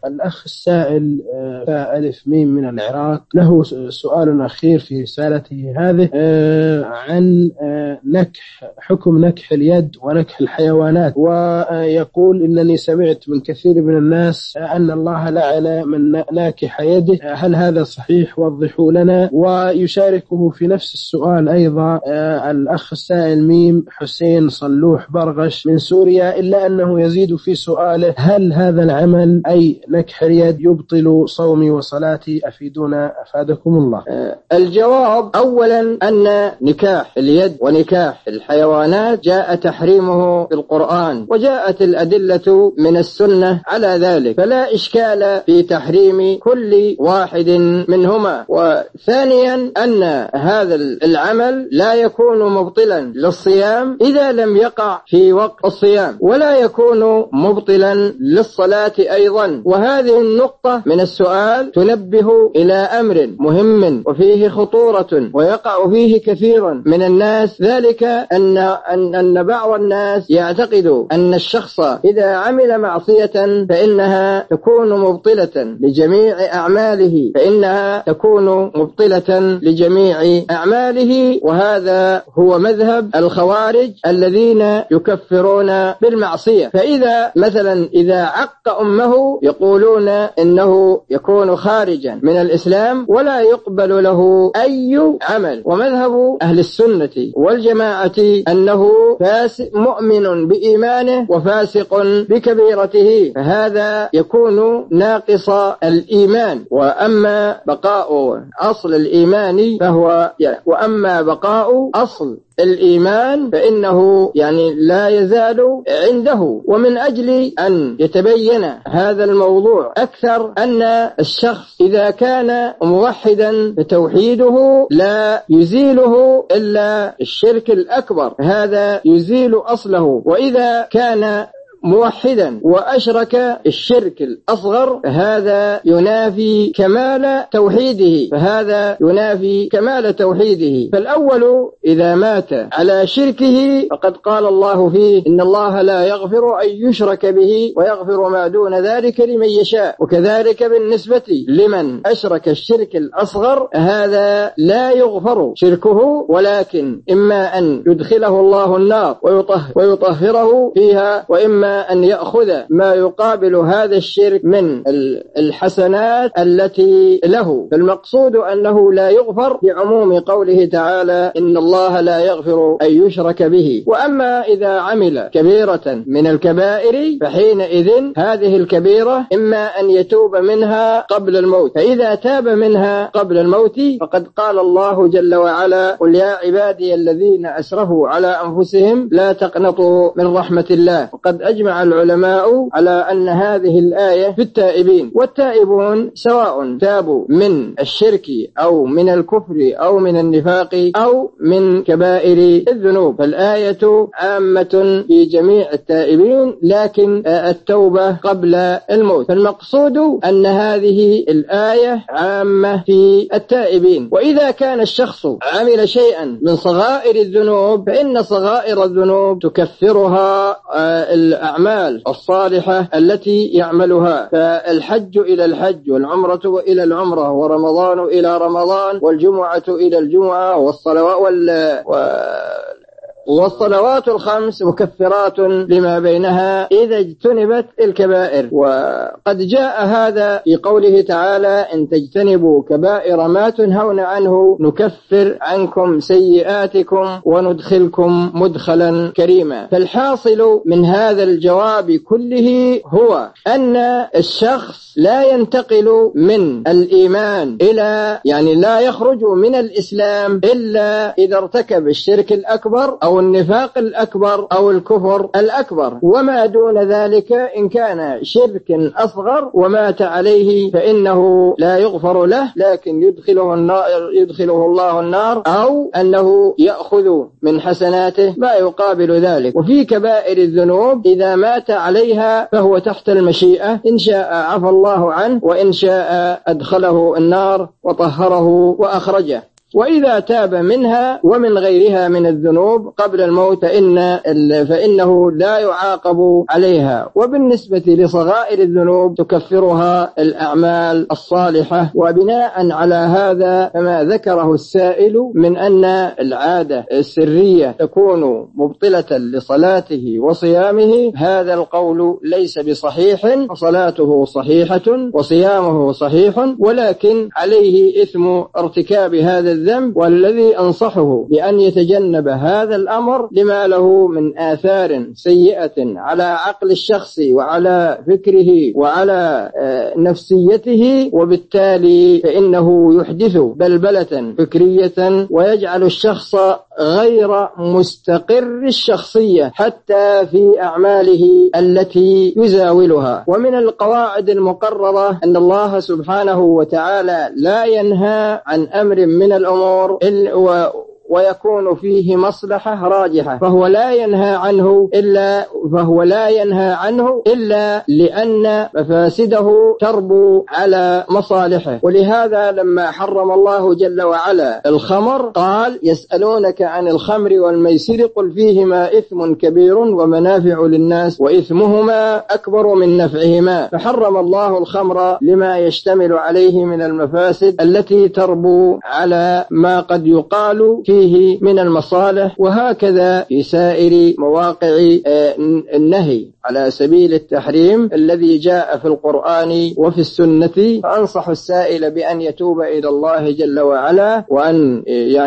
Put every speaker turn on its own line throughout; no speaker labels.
الأخ السائل ألف ميم من العراق له سؤال أخير في رسالته هذه عن حكم نكح اليد ونكح الحيوانات، ويقول إنني سمعت من كثير من الناس أن الله لعن من ناكح يده، هل هذا صحيح؟ وضحوا لنا. ويشاركه في نفس السؤال أيضا الأخ السائل ميم حسين صلوح برغش من سوريا، إلا أنه يزيد في سؤاله هل هذا العمل أي نكح اليد يبطل صومي وصلاتي؟ أفيدونا أفادكم الله.
الجواب أولا أن نكاح اليد ونكاح الحيوانات جاء تحريمه في القرآن وجاءت الأدلة من السنة على ذلك، فلا إشكال في تحريم كل واحد منهما. وثانيا أن هذا العمل لا يكون مبطلا للصيام إذا لم يقع في وقت الصيام، ولا يكون مبطلا للصلاة أيضا. وهذه النقطة من السؤال تنبه إلى أمر مهم وفيه خطورة ويقع فيه كثير من الناس، ذلك أن بعض الناس يعتقد أن الشخص إذا عمل معصية فإنها تكون مبطلة لجميع أعماله، وهذا هو مذهب الخوارج الذين يكفرون بالمعصية. فإذا مثلا إذا عق أمه يقولون إنه يكون خارجا من الإسلام ولا يقبل له أي عمل. ومذهب أهل السنة والجماعة أنه مؤمن بإيمانه وفاسق بكبيرته، فهذا يكون ناقص الإيمان. وأما بقاء أصل الإيمان فإنه لا يزال عنده. ومن أجل أن يتبين هذا الموضوع أكثر أن الشخص إذا كان موحدا فتوحيده لا يزيله إلا الشرك الأكبر، هذا يزيل أصله. وإذا كان موحدا وأشرك الشرك الأصغر فهذا ينافي كمال توحيده. فالأول إذا مات على شركه فقد قال الله فيه إن الله لا يغفر أن يشرك به ويغفر ما دون ذلك لمن يشاء. وكذلك بالنسبة لمن أشرك الشرك الأصغر هذا لا يغفر شركه، ولكن إما أن يدخله الله النار ويطهره فيها، وإما أن يأخذ ما يقابل هذا الشرك من الحسنات التي له. فالمقصود أنه لا يغفر بعموم قوله تعالى إن الله لا يغفر أن يشرك به. وأما إذا عمل كبيرة من الكبائر فحينئذ هذه الكبيرة إما أن يتوب منها قبل الموت، فإذا تاب منها قبل الموت فقد قال الله جل وعلا قل يا عبادي الذين أسرفوا على أنفسهم لا تقنطوا من رحمة الله. وقد أجمع العلماء على أن هذه الآية في التائبين، والتائبون سواء تابوا من الشرك أو من الكفر أو من النفاق أو من كبائر الذنوب، فالآية عامة في جميع التائبين، لكن التوبة قبل الموت. فالمقصود أن هذه الآية عامة في التائبين. وإذا كان الشخص عمل شيئا من صغائر الذنوب فإن صغائر الذنوب تكفرها الأعمال الصالحة التي يعملها. فالحج إلى الحج، والعمرة إلى العمرة، ورمضان إلى رمضان، والجمعة إلى الجمعة، والصلوات الخمس مكفرات لما بينها إذا اجتنبت الكبائر. وقد جاء هذا في قوله تعالى إن تجتنبوا كبائر ما تنهون عنه نكفر عنكم سيئاتكم وندخلكم مدخلا كريما. فالحاصل من هذا الجواب كله هو أن الشخص لا ينتقل من الإيمان إلى لا يخرج من الإسلام إلا إذا ارتكب الشرك الأكبر أو النفاق الأكبر أو الكفر الأكبر، وما دون ذلك إن كان شرك أصغر ومات عليه فإنه لا يغفر له، لكن يدخله الله النار، أو أنه يأخذ من حسناته ما يقابل ذلك. وفي كبائر الذنوب إذا مات عليها فهو تحت المشيئة، إن شاء عفى الله عنه وإن شاء أدخله النار وطهره وأخرجه. وإذا تاب منها ومن غيرها من الذنوب قبل الموت فإنه لا يعاقب عليها. وبالنسبة لصغائر الذنوب تكفرها الأعمال الصالحة. وبناء على هذا فما ذكره السائل من أن العادة السرية تكون مبطلة لصلاته وصيامه، هذا القول ليس بصحيح. صلاته صحيحة وصيامه صحيح، ولكن عليه إثم ارتكاب هذا الذنب. والذي أنصحه بأن يتجنب هذا الأمر لما له من آثار سيئة على عقل الشخص وعلى فكره وعلى نفسيته، وبالتالي فإنه يحدث بلبلة فكرية ويجعل الشخص غير مستقر الشخصية حتى في أعماله التي يزاولها. ومن القواعد المقررة أن الله سبحانه وتعالى لا ينهى عن أمر من الأمور ويكون فيه مصلحة راجحة فهو لا ينهى عنه إلا لأن مفاسده تربو على مصالحه. ولهذا لما حرم الله جل وعلا الخمر قال: يسألونك عن الخمر والميسر قل فيهما إثم كبير ومنافع للناس وإثمهما أكبر من نفعهما. فحرم الله الخمر لما يشتمل عليه من المفاسد التي تربو على ما قد يقال فيه من المصالح. وهكذا في سائر مواقع النهي على سبيل التحريم الذي جاء في القرآن وفي السنة. فأنصح السائل بأن يتوب إلى الله جل وعلا، وأن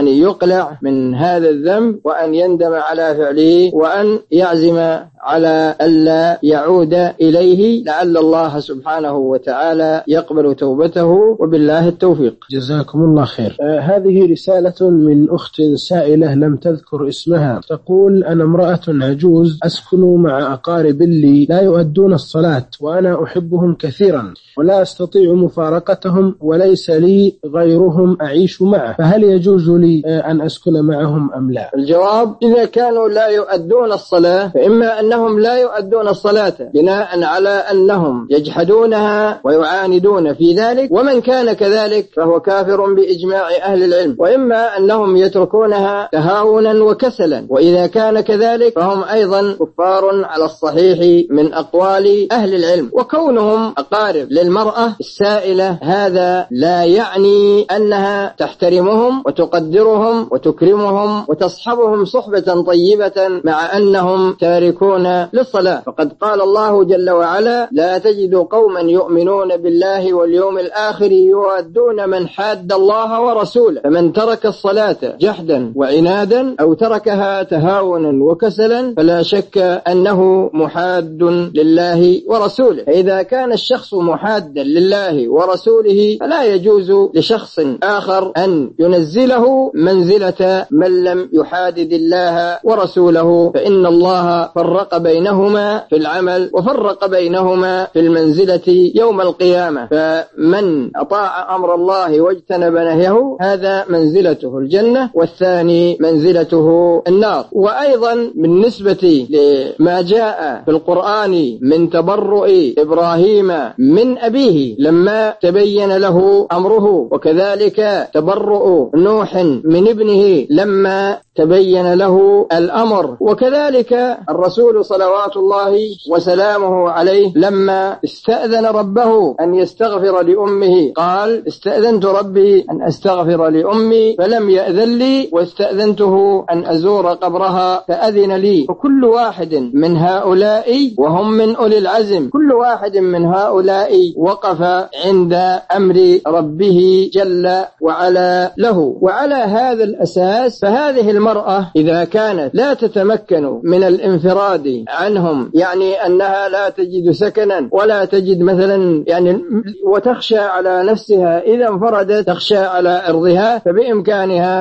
يقلع من هذا الذنب، وأن يندم على فعله، وأن يعزم على ألا يعود إليه، لعل الله سبحانه وتعالى يقبل توبته، وبالله التوفيق.
جزاكم الله خير. هذه رسالة من أخت سائلة لم تذكر اسمها، تقول: أنا امرأة عجوز أسكن مع أقارب لي لا يؤدون الصلاة، وأنا أحبهم كثيرا ولا أستطيع مفارقتهم، وليس لي غيرهم أعيش معه، فهل يجوز لي أن أسكن معهم أم لا؟
الجواب: إذا كانوا لا يؤدون الصلاة فإما أنهم لا يؤدون الصلاة بناء على أنهم يجحدونها ويعاندون في ذلك، ومن كان كذلك فهو كافر بإجماع أهل العلم، وإما أنهم يتركونها تهاونا وكسلا، وإذا كان كذلك فهم أيضا كفار على الصحيح من أقوال أهل العلم. وكونهم أقارب للمرأة السائلة هذا لا يعني أنها تحترمهم وتقدرهم وتكرمهم وتصحبهم صحبة طيبة مع أنهم تاركون للصلاة. فقد قال الله جل وعلا: لا تجد قوما يؤمنون بالله واليوم الآخر يوادون من حاد الله ورسوله، فمن ترك الصلاة جحدا وعنادا أو تركها تهاونا وكسلا فلا شك أنه محاد لله ورسوله. فإذا كان الشخص محادا لله ورسوله فلا يجوز لشخص آخر أن ينزله منزلة من لم يحادد الله ورسوله، فإن الله فرق بينهما في العمل وفرق بينهما في المنزلة يوم القيامة. فمن أطاع أمر الله واجتنب نهيه هذا منزلته الجنة، والثاني منزلته النار. وأيضا بالنسبة لما جاء في القرآن من تبرؤ إبراهيم من أبيه لما تبين له أمره، وكذلك تبرؤ نوح من ابنه لما تبين له الأمر، وكذلك الرسول صلوات الله وسلامه عليه لما استأذن ربه أن يستغفر لأمه قال: استأذنت ربي أن أستغفر لأمي فلم يأذن لي، واستأذنته أن أزور قبرها فأذن لي. وكل واحد من هؤلاء وهم من أولي العزم، كل واحد من هؤلاء وقف عند أمر ربه جل وعلا له. وعلى هذا الأساس فهذه المرأة إذا كانت لا تتمكن من الانفراد عنهم، يعني أنها لا تجد سكنا ولا تجد مثلا وتخشى على نفسها إذا انفردت تخشى على أرضها، فبإمكانها أن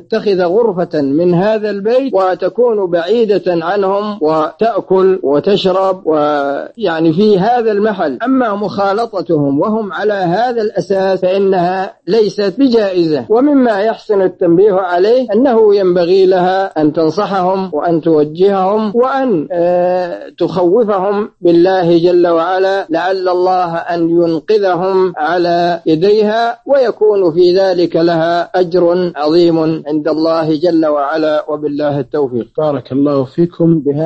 تتخذ غرفة من هذا البيت وتكون بعيدة عنهم وتأكل وتشرب ويعني في هذا المحل. أما مخالطتهم وهم على هذا الأساس فإنها ليست بجائزة. ومما يحسن التنبيه عليه أنه ينبغي لها أن تنصحهم وأن توجههم وأن تخوفهم بالله جل وعلا لعل الله أن ينقذهم على يديها، ويكون في ذلك لها أجر عظيم عند الله جل وعلا، وبالله التوفيق.
بارك الله فيكم.